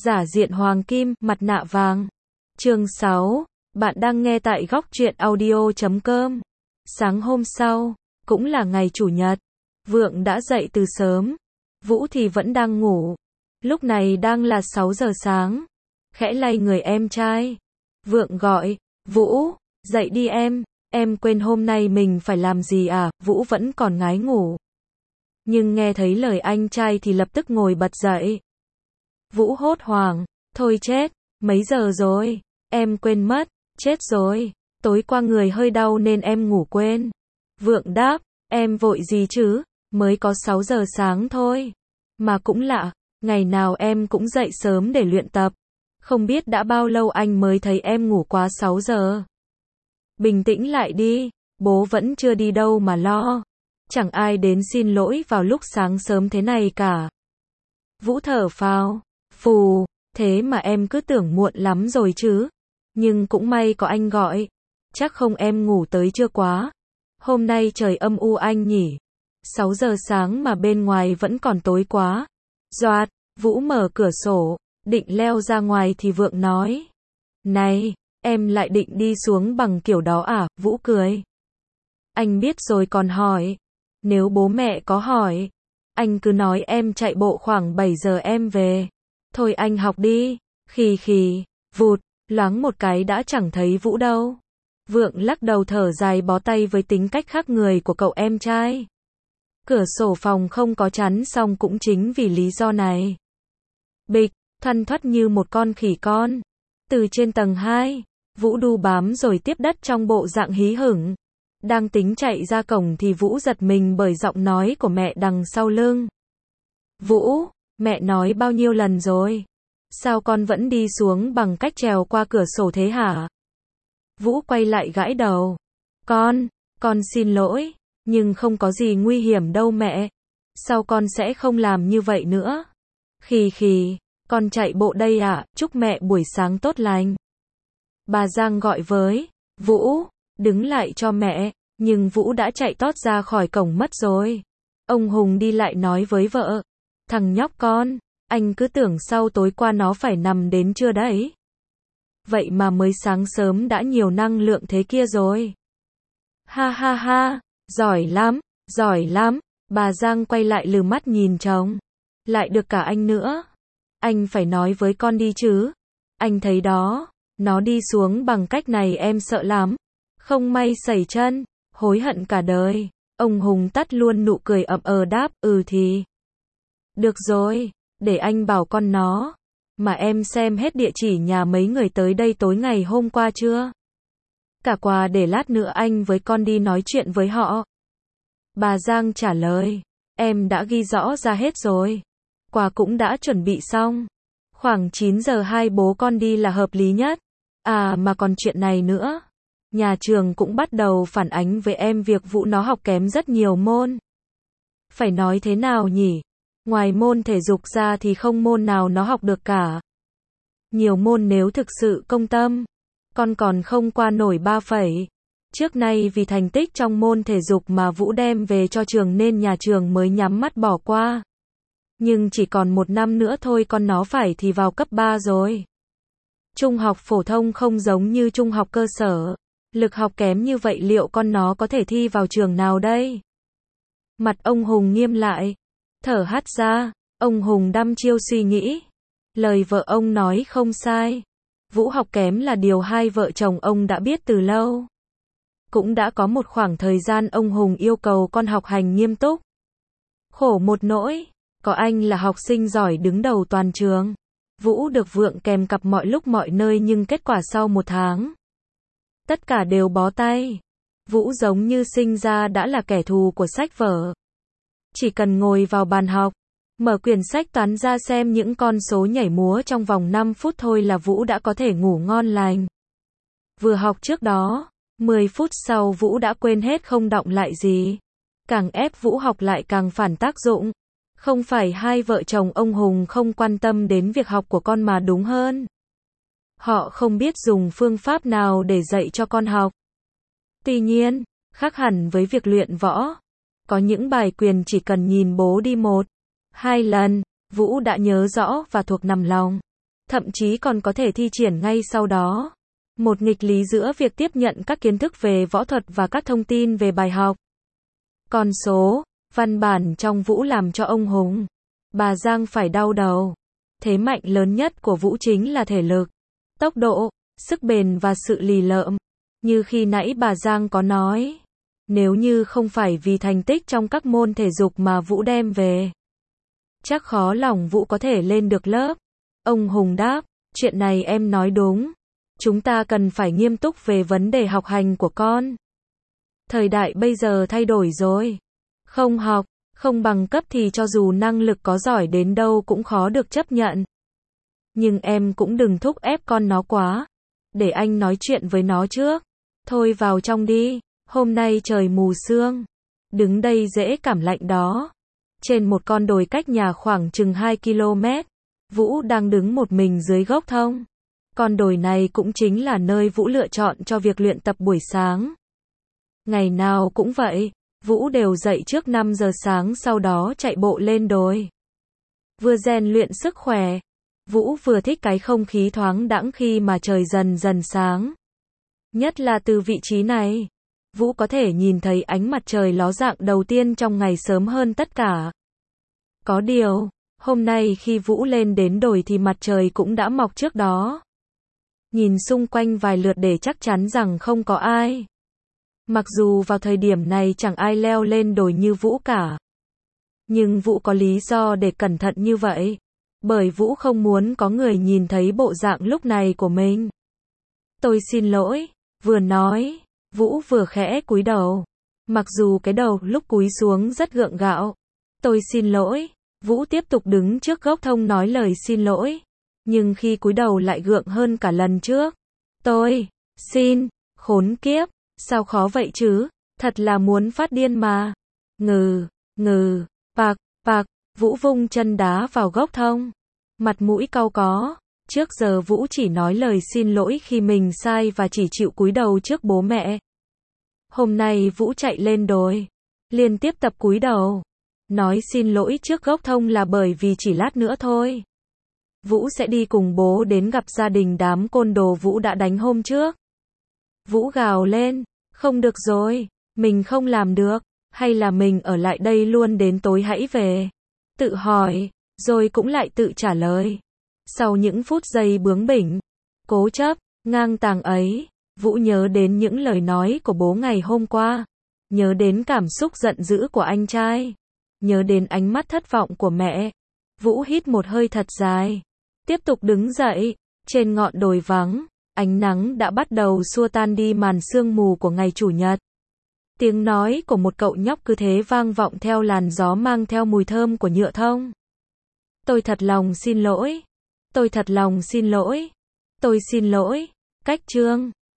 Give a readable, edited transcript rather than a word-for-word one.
Giả diện hoàng kim, mặt nạ vàng. Chương 6. Bạn đang nghe tại góc truyện audio.com. Sáng hôm sau, cũng là ngày chủ nhật. Vượng đã dậy từ sớm. Vũ thì vẫn đang ngủ. Lúc này đang là 6 giờ sáng. Khẽ lay người em trai. Vượng gọi, Vũ, dậy đi em quên hôm nay mình phải làm gì à? Vũ vẫn còn ngái ngủ. Nhưng nghe thấy lời anh trai thì lập tức ngồi bật dậy. Vũ hốt hoảng, thôi chết, mấy giờ rồi? Em quên mất, chết rồi, tối qua người hơi đau nên em ngủ quên. Vượng đáp, em vội gì chứ, mới có 6 giờ sáng thôi. Mà cũng lạ, ngày nào em cũng dậy sớm để luyện tập. Không biết đã bao lâu anh mới thấy em ngủ quá 6 giờ. Bình tĩnh lại đi, bố vẫn chưa đi đâu mà lo. Chẳng ai đến xin lỗi vào lúc sáng sớm thế này cả. Vũ thở phào, phù, thế mà em cứ tưởng muộn lắm rồi chứ. Nhưng cũng may có anh gọi. Chắc không em ngủ tới trưa quá. Hôm nay trời âm u anh nhỉ. 6 giờ sáng mà bên ngoài vẫn còn tối quá. Doạt, Vũ mở cửa sổ, định leo ra ngoài thì Vượng nói. Này, em lại định đi xuống bằng kiểu đó à? Vũ cười. Anh biết rồi còn hỏi. Nếu bố mẹ có hỏi, anh cứ nói em chạy bộ khoảng 7 giờ em về. Thôi anh học đi. Khì, vụt, loáng một cái đã chẳng thấy Vũ đâu. Vượng lắc đầu thở dài bó tay với tính cách khác người của cậu em trai. Cửa sổ phòng không có chắn xong cũng chính vì lý do này. Bịch, thoăn thoắt như một con khỉ con. Từ trên tầng 2, Vũ đu bám rồi tiếp đất trong bộ dạng hí hửng. Đang tính chạy ra cổng thì Vũ giật mình bởi giọng nói của mẹ đằng sau lưng. Vũ, mẹ nói bao nhiêu lần rồi? Sao con vẫn đi xuống bằng cách trèo qua cửa sổ thế hả? Vũ quay lại gãi đầu. Con xin lỗi, nhưng không có gì nguy hiểm đâu mẹ. Sao con sẽ không làm như vậy nữa? Khì, con chạy bộ đây ạ, chúc mẹ buổi sáng tốt lành. Bà Giang gọi với, Vũ, đứng lại cho mẹ, nhưng Vũ đã chạy tót ra khỏi cổng mất rồi. Ông Hùng đi lại nói với vợ, thằng nhóc con, anh cứ tưởng sau tối qua nó phải nằm đến trưa đấy. Vậy mà mới sáng sớm đã nhiều năng lượng thế kia rồi. Ha, giỏi lắm, bà Giang quay lại lừ mắt nhìn chồng. Lại được cả anh nữa. Anh phải nói với con đi chứ. Anh thấy đó, nó đi xuống bằng cách này em sợ lắm. Không may sẩy chân, hối hận cả đời. Ông Hùng tắt luôn nụ cười ậm đáp, thì. Được rồi, để anh bảo con nó. Mà em xem hết địa chỉ nhà mấy người tới đây tối ngày hôm qua chưa? Cả quà để lát nữa anh với con đi nói chuyện với họ. Bà Giang trả lời, em đã ghi rõ ra hết rồi. Quà cũng đã chuẩn bị xong. Khoảng 9 giờ hai bố con đi là hợp lý nhất. À mà còn chuyện này nữa. Nhà trường cũng bắt đầu phản ánh với em việc Vũ nó học kém rất nhiều môn. Phải nói thế nào nhỉ? Ngoài môn thể dục ra thì không môn nào nó học được cả. Nhiều môn nếu thực sự công tâm, con còn không qua nổi 3 phẩy. Trước nay vì thành tích trong môn thể dục mà Vũ đem về cho trường nên nhà trường mới nhắm mắt bỏ qua. Nhưng chỉ còn 1 năm nữa thôi con nó phải thì vào cấp 3 rồi. Trung học phổ thông không giống như trung học cơ sở. Lực học kém như vậy liệu con nó có thể thi vào trường nào đây? Mặt ông Hùng nghiêm lại. Thở hắt ra, ông Hùng đăm chiêu suy nghĩ. Lời vợ ông nói không sai. Vũ học kém là điều hai vợ chồng ông đã biết từ lâu. Cũng đã có một khoảng thời gian ông Hùng yêu cầu con học hành nghiêm túc. Khổ một nỗi, có anh là học sinh giỏi đứng đầu toàn trường. Vũ được Vượng kèm cặp mọi lúc mọi nơi nhưng kết quả sau 1 tháng. Tất cả đều bó tay. Vũ giống như sinh ra đã là kẻ thù của sách vở. Chỉ cần ngồi vào bàn học, mở quyển sách toán ra xem những con số nhảy múa trong vòng 5 phút thôi là Vũ đã có thể ngủ ngon lành. Vừa học trước đó, 10 phút sau Vũ đã quên hết không đọng lại gì. Càng ép Vũ học lại càng phản tác dụng. Không phải hai vợ chồng ông Hùng không quan tâm đến việc học của con mà đúng hơn. Họ không biết dùng phương pháp nào để dạy cho con học. Tuy nhiên, khác hẳn với việc luyện võ. Có những bài quyền chỉ cần nhìn bố đi 1, 2 lần, Vũ đã nhớ rõ và thuộc nằm lòng. thậm chí còn có thể thi triển ngay sau đó. Một nghịch lý giữa việc tiếp nhận các kiến thức về võ thuật và các thông tin về bài học. Con số, văn bản trong Vũ làm cho ông Hùng, bà Giang phải đau đầu. Thế mạnh lớn nhất của Vũ chính là thể lực, tốc độ, sức bền và sự lì lợm. Như khi nãy bà Giang có nói, nếu như không phải vì thành tích trong các môn thể dục mà Vũ đem về, chắc khó lòng Vũ có thể lên được lớp. Ông Hùng đáp, chuyện này em nói đúng. Chúng ta cần phải nghiêm túc về vấn đề học hành của con. Thời đại bây giờ thay đổi rồi. Không học, không bằng cấp thì cho dù năng lực có giỏi đến đâu cũng khó được chấp nhận. Nhưng em cũng đừng thúc ép con nó quá. Để anh nói chuyện với nó trước. Thôi vào trong đi, hôm nay trời mù sương. Đứng đây dễ cảm lạnh đó. Trên một con đồi cách nhà khoảng chừng 2 km, Vũ đang đứng một mình dưới gốc thông. Con đồi này cũng chính là nơi Vũ lựa chọn cho việc luyện tập buổi sáng. Ngày nào cũng vậy, Vũ đều dậy trước 5 giờ sáng sau đó chạy bộ lên đồi. Vừa rèn luyện sức khỏe, Vũ vừa thích cái không khí thoáng đãng khi mà trời dần dần sáng. Nhất là từ vị trí này, Vũ có thể nhìn thấy ánh mặt trời ló dạng đầu tiên trong ngày sớm hơn tất cả. Có điều, hôm nay khi Vũ lên đến đồi thì mặt trời cũng đã mọc trước đó. Nhìn xung quanh vài lượt để chắc chắn rằng không có ai. Mặc dù vào thời điểm này chẳng ai leo lên đồi như Vũ cả. Nhưng Vũ có lý do để cẩn thận như vậy. Bởi Vũ không muốn có người nhìn thấy bộ dạng lúc này của mình. Tôi xin lỗi, vừa nói, Vũ vừa khẽ cúi đầu. Mặc dù cái đầu lúc cúi xuống rất gượng gạo. Tôi xin lỗi, Vũ tiếp tục đứng trước gốc thông nói lời xin lỗi. Nhưng khi cúi đầu lại gượng hơn cả lần trước. Tôi, xin, khốn kiếp, sao khó vậy chứ, thật là muốn phát điên mà. Ngừ, bạc, Vũ vung chân đá vào gốc thông. Mặt mũi cau có, trước giờ Vũ chỉ nói lời xin lỗi khi mình sai và chỉ chịu cúi đầu trước bố mẹ. Hôm nay Vũ chạy lên đồi, liên tiếp tập cúi đầu. Nói xin lỗi trước gốc thông là bởi vì chỉ lát nữa thôi. Vũ sẽ đi cùng bố đến gặp gia đình đám côn đồ Vũ đã đánh hôm trước. Vũ gào lên, không được rồi, mình không làm được, hay là mình ở lại đây luôn đến tối hãy về. Tự hỏi, rồi cũng lại tự trả lời. Sau những phút giây bướng bỉnh, cố chấp, ngang tàng ấy, Vũ nhớ đến những lời nói của bố ngày hôm qua. Nhớ đến cảm xúc giận dữ của anh trai. Nhớ đến ánh mắt thất vọng của mẹ. Vũ hít một hơi thật dài. Tiếp tục đứng dậy. Trên ngọn đồi vắng, ánh nắng đã bắt đầu xua tan đi màn sương mù của ngày Chủ nhật. Tiếng nói của một cậu nhóc cứ thế vang vọng theo làn gió mang theo mùi thơm của nhựa thông. Tôi thật lòng xin lỗi. Tôi thật lòng xin lỗi. Tôi xin lỗi. Cách chương